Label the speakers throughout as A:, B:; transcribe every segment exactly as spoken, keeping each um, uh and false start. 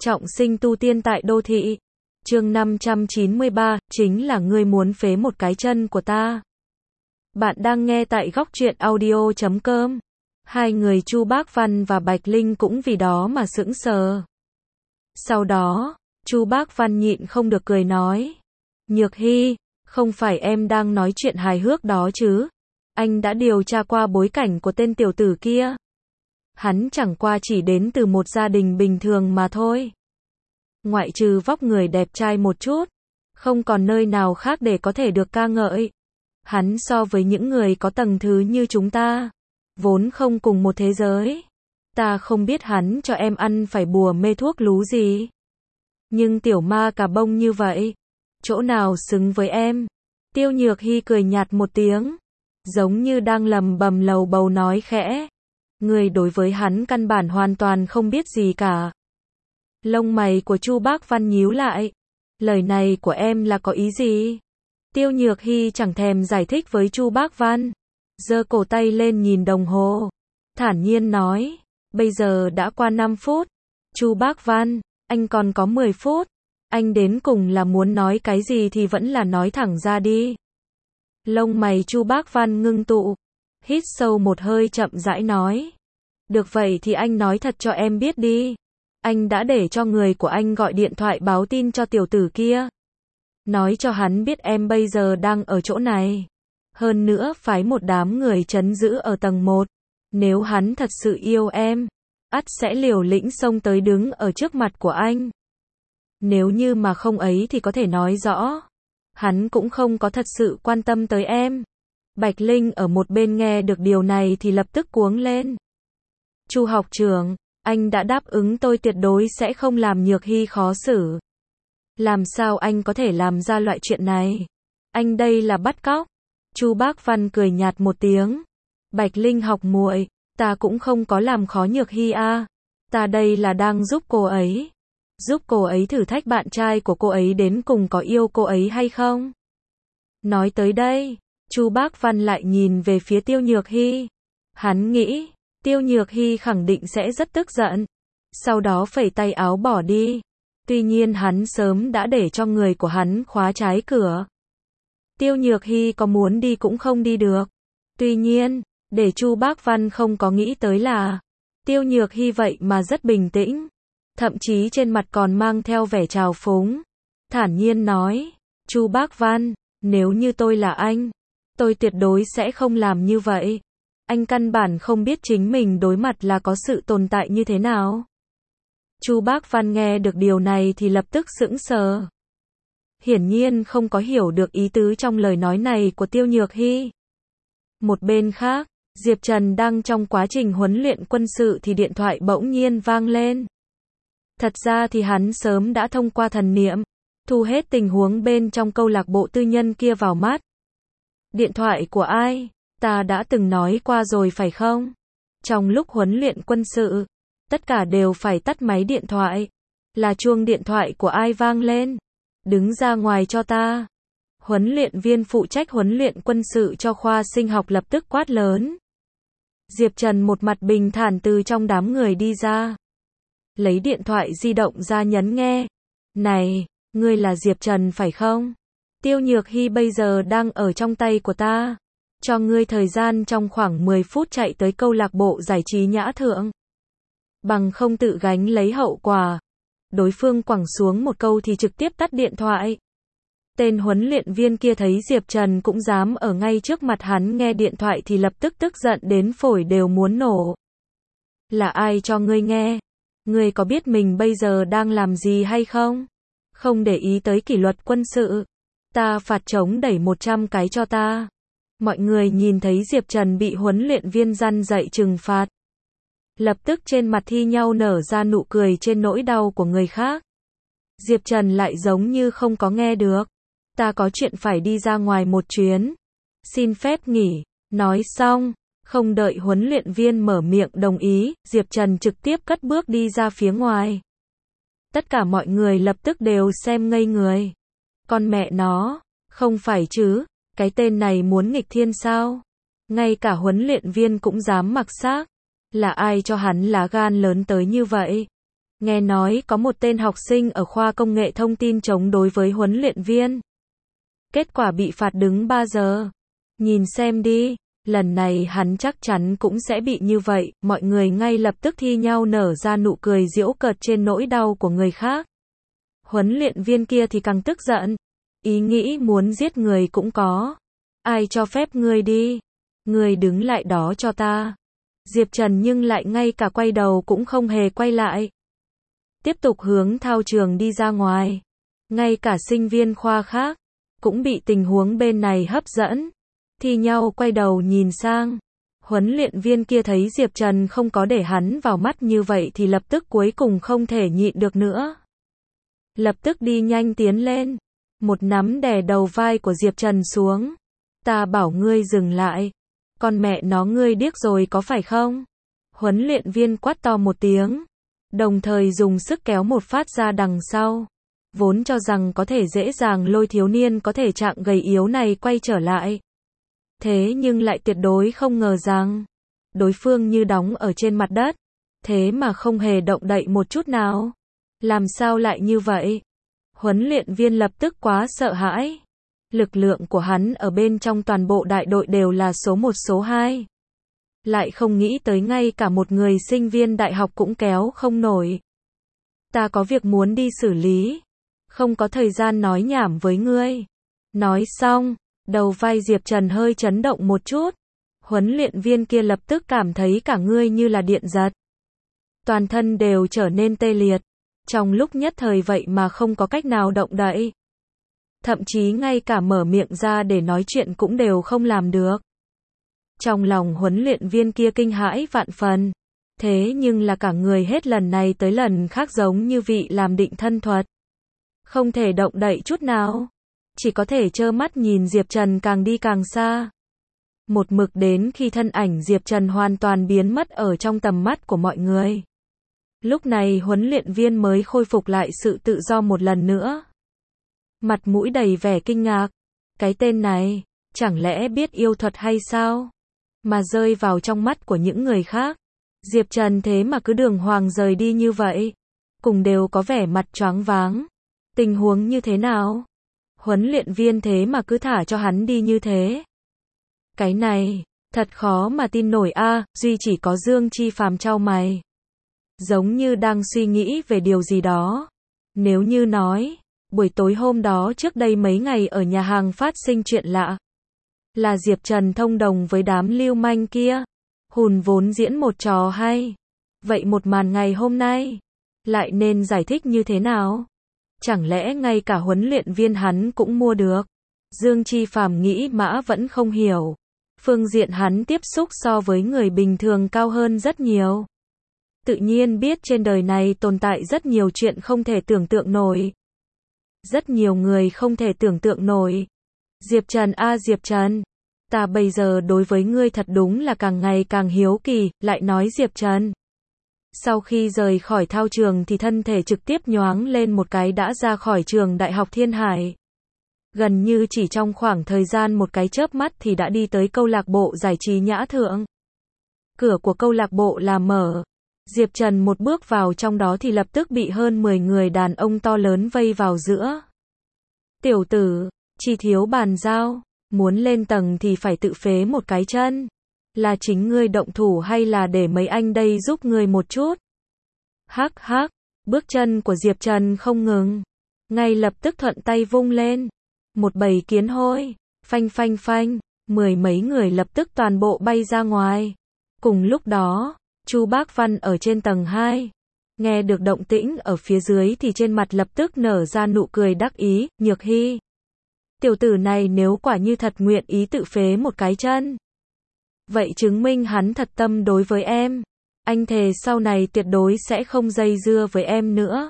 A: Trọng sinh tu tiên tại đô thị. Chương năm trăm chín mươi ba, chính là ngươi muốn phế một cái chân của ta. Bạn đang nghe tại góc truyện audio chấm com. Hai người Chu Bác Văn và Bạch Linh cũng vì đó mà sững sờ. Sau đó, Chu Bác Văn nhịn không được cười nói: "Nhược Hy, không phải em đang nói chuyện hài hước đó chứ? Anh đã điều tra qua bối cảnh của tên tiểu tử kia. Hắn chẳng qua chỉ đến từ một gia đình bình thường mà thôi. Ngoại trừ vóc người đẹp trai một chút, không còn nơi nào khác để có thể được ca ngợi. Hắn so với những người có tầng thứ như chúng ta, vốn không cùng một thế giới. Ta không biết hắn cho em ăn phải bùa mê thuốc lú gì. Nhưng tiểu ma cà bông như vậy, chỗ nào xứng với em?" Tiêu Nhược Hy cười nhạt một tiếng, giống như đang lầm bầm lầu bầu nói khẽ: "Người đối với hắn căn bản hoàn toàn không biết gì cả." Lông mày của Chu Bác Văn nhíu lại. "Lời này của em là có ý gì?" Tiêu Nhược Hy chẳng thèm giải thích với Chu Bác Văn, giơ cổ tay lên nhìn đồng hồ, thản nhiên nói: "Bây giờ đã qua năm phút. Chu Bác Văn, anh còn có mười phút. Anh đến cùng là muốn nói cái gì thì vẫn là nói thẳng ra đi." Lông mày Chu Bác Văn ngưng tụ, hít sâu một hơi chậm rãi nói: "Được vậy thì anh nói thật cho em biết đi. Anh đã để cho người của anh gọi điện thoại báo tin cho tiểu tử kia. Nói cho hắn biết em bây giờ đang ở chỗ này. Hơn nữa phái một đám người trấn giữ ở tầng một. Nếu hắn thật sự yêu em, ắt sẽ liều lĩnh xông tới đứng ở trước mặt của anh. Nếu như mà không ấy thì có thể nói rõ, hắn cũng không có thật sự quan tâm tới em." Bạch Linh ở một bên nghe được điều này thì lập tức cuống lên: "Chu học trưởng, anh đã đáp ứng tôi tuyệt đối sẽ không làm Nhược Hy khó xử. Làm sao anh có thể làm ra loại chuyện này? Anh đây là bắt cóc." Chu Bác Văn cười nhạt một tiếng: "Bạch Linh học muội, ta cũng không có làm khó Nhược Hy a. Ta đây là đang giúp cô ấy. Giúp cô ấy thử thách bạn trai của cô ấy đến cùng có yêu cô ấy hay không." Nói tới đây, Chu Bác Văn lại nhìn về phía Tiêu Nhược Hy. Hắn nghĩ, Tiêu Nhược Hy khẳng định sẽ rất tức giận, sau đó phẩy tay áo bỏ đi. Tuy nhiên hắn sớm đã để cho người của hắn khóa trái cửa. Tiêu Nhược Hy có muốn đi cũng không đi được. Tuy nhiên, để Chu Bác Văn không có nghĩ tới là, Tiêu Nhược Hy vậy mà rất bình tĩnh, thậm chí trên mặt còn mang theo vẻ trào phúng, thản nhiên nói: "Chu Bác Văn, nếu như tôi là anh, tôi tuyệt đối sẽ không làm như vậy. Anh căn bản không biết chính mình đối mặt là có sự tồn tại như thế nào." Chu Bác Văn nghe được điều này thì lập tức sững sờ. Hiển nhiên không có hiểu được ý tứ trong lời nói này của Tiêu Nhược Hy. Một bên khác, Diệp Trần đang trong quá trình huấn luyện quân sự thì điện thoại bỗng nhiên vang lên. Thật ra thì hắn sớm đã thông qua thần niệm, thu hết tình huống bên trong câu lạc bộ tư nhân kia vào mắt. "Điện thoại của ai? Ta đã từng nói qua rồi phải không? Trong lúc huấn luyện quân sự, tất cả đều phải tắt máy điện thoại. Là chuông điện thoại của ai vang lên? Đứng ra ngoài cho ta." Huấn luyện viên phụ trách huấn luyện quân sự cho khoa sinh học lập tức quát lớn. Diệp Trần một mặt bình thản từ trong đám người đi ra, lấy điện thoại di động ra nhấn nghe. "Này, ngươi là Diệp Trần phải không? Tiêu Nhược Hy bây giờ đang ở trong tay của ta. Cho ngươi thời gian trong khoảng mười phút chạy tới câu lạc bộ giải trí Nhã Thượng. Bằng không tự gánh lấy hậu quả." Đối phương quẳng xuống một câu thì trực tiếp tắt điện thoại. Tên huấn luyện viên kia thấy Diệp Trần cũng dám ở ngay trước mặt hắn nghe điện thoại thì lập tức tức giận đến phổi đều muốn nổ. "Là ai cho ngươi nghe? Ngươi có biết mình bây giờ đang làm gì hay không? Không để ý tới kỷ luật quân sự, ta phạt chống đẩy một trăm cái cho ta." Mọi người nhìn thấy Diệp Trần bị huấn luyện viên răn dạy trừng phạt, lập tức trên mặt thi nhau nở ra nụ cười trên nỗi đau của người khác. Diệp Trần lại giống như không có nghe được. "Ta có chuyện phải đi ra ngoài một chuyến. Xin phép nghỉ." Nói xong, không đợi huấn luyện viên mở miệng đồng ý, Diệp Trần trực tiếp cất bước đi ra phía ngoài. Tất cả mọi người lập tức đều xem ngây người. Con mẹ nó, không phải chứ, cái tên này muốn nghịch thiên sao? Ngay cả huấn luyện viên cũng dám mặc xác. Là ai cho hắn lá gan lớn tới như vậy? Nghe nói có một tên học sinh ở khoa công nghệ thông tin chống đối với huấn luyện viên. Kết quả bị phạt đứng ba giờ. Nhìn xem đi, lần này hắn chắc chắn cũng sẽ bị như vậy. Mọi người ngay lập tức thi nhau nở ra nụ cười giễu cợt trên nỗi đau của người khác. Huấn luyện viên kia thì càng tức giận. Ý nghĩ muốn giết người cũng có. Ai cho phép ngươi đi? Ngươi đứng lại đó cho ta. Diệp Trần nhưng lại ngay cả quay đầu cũng không hề quay lại. Tiếp tục hướng thao trường đi ra ngoài. Ngay cả sinh viên khoa khác cũng bị tình huống bên này hấp dẫn. Thi nhau quay đầu nhìn sang. Huấn luyện viên kia thấy Diệp Trần không có để hắn vào mắt như vậy thì lập tức cuối cùng không thể nhịn được nữa. Lập tức đi nhanh tiến lên. Một nắm đè đầu vai của Diệp Trần xuống. Ta bảo ngươi dừng lại. Con mẹ nó ngươi điếc rồi có phải không? Huấn luyện viên quát to một tiếng. Đồng thời dùng sức kéo một phát ra đằng sau. Vốn cho rằng có thể dễ dàng lôi thiếu niên có thể trạng gầy yếu này quay trở lại. Thế nhưng lại tuyệt đối không ngờ rằng đối phương như đóng ở trên mặt đất. Thế mà không hề động đậy một chút nào. Làm sao lại như vậy? Huấn luyện viên lập tức quá sợ hãi. Lực lượng của hắn ở bên trong toàn bộ đại đội đều là số một số hai. Lại không nghĩ tới ngay cả một người sinh viên đại học cũng kéo không nổi. Ta có việc muốn đi xử lý. Không có thời gian nói nhảm với ngươi. Nói xong, đầu vai Diệp Trần hơi chấn động một chút. Huấn luyện viên kia lập tức cảm thấy cả người như là điện giật. Toàn thân đều trở nên tê liệt. Trong lúc nhất thời vậy mà không có cách nào động đậy. Thậm chí ngay cả mở miệng ra để nói chuyện cũng đều không làm được. Trong lòng huấn luyện viên kia kinh hãi vạn phần. Thế nhưng là cả người hết lần này tới lần khác giống như vị làm định thân thuật. Không thể động đậy chút nào. Chỉ có thể trơ mắt nhìn Diệp Trần càng đi càng xa. Một mực đến khi thân ảnh Diệp Trần hoàn toàn biến mất ở trong tầm mắt của mọi người. Lúc này huấn luyện viên mới khôi phục lại sự tự do một lần nữa. Mặt mũi đầy vẻ kinh ngạc. Cái tên này, chẳng lẽ biết yêu thuật hay sao? Mà rơi vào trong mắt của những người khác. Diệp Trần thế mà cứ đường hoàng rời đi như vậy. Cùng đều có vẻ mặt choáng váng. Tình huống như thế nào? Huấn luyện viên thế mà cứ thả cho hắn đi như thế. Cái này, thật khó mà tin nổi a. À, duy chỉ có Dương Chi Phàm chau mày. Giống như đang suy nghĩ về điều gì đó. Nếu như nói, buổi tối hôm đó trước đây mấy ngày ở nhà hàng phát sinh chuyện lạ. Là Diệp Trần thông đồng với đám lưu manh kia. Hùn vốn diễn một trò hay. Vậy một màn ngày hôm nay, lại nên giải thích như thế nào? Chẳng lẽ ngay cả huấn luyện viên hắn cũng mua được? Dương Chi Phàm nghĩ mã vẫn không hiểu. Phương diện hắn tiếp xúc so với người bình thường cao hơn rất nhiều. Tự nhiên biết trên đời này tồn tại rất nhiều chuyện không thể tưởng tượng nổi. Rất nhiều người không thể tưởng tượng nổi. Diệp Trần a à, Diệp Trần. Ta bây giờ đối với ngươi thật đúng là càng ngày càng hiếu kỳ, lại nói Diệp Trần. Sau khi rời khỏi thao trường thì thân thể trực tiếp nhoáng lên một cái đã ra khỏi trường Đại học Thiên Hải. Gần như chỉ trong khoảng thời gian một cái chớp mắt thì đã đi tới câu lạc bộ giải trí Nhã Thượng. Cửa của câu lạc bộ là mở. Diệp Trần một bước vào trong đó thì lập tức bị hơn mười người đàn ông to lớn vây vào giữa. Tiểu tử, chỉ thiếu bàn giao, muốn lên tầng thì phải tự phế một cái chân. Là chính ngươi động thủ hay là để mấy anh đây giúp ngươi một chút? Hắc hắc, bước chân của Diệp Trần không ngừng. Ngay lập tức thuận tay vung lên. Một bầy kiến hôi, phanh phanh phanh, mười mấy người lập tức toàn bộ bay ra ngoài. Cùng lúc đó, Chu Bác Văn ở trên tầng hai. Nghe được động tĩnh ở phía dưới thì trên mặt lập tức nở ra nụ cười đắc ý, Nhược Hy. Tiểu tử này nếu quả như thật nguyện ý tự phế một cái chân. Vậy chứng minh hắn thật tâm đối với em. Anh thề sau này tuyệt đối sẽ không dây dưa với em nữa.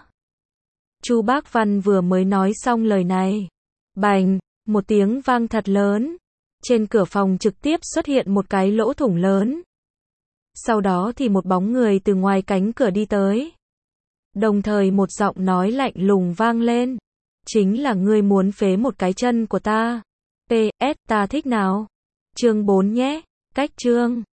A: Chu Bác Văn vừa mới nói xong lời này. Bành, một tiếng vang thật lớn. Trên cửa phòng trực tiếp xuất hiện một cái lỗ thủng lớn. Sau đó thì một bóng người từ ngoài cánh cửa đi tới. Đồng thời một giọng nói lạnh lùng vang lên. Chính là ngươi muốn phế một cái chân của ta. pê ét ta thích nào? Chương bốn nhé. Cách chương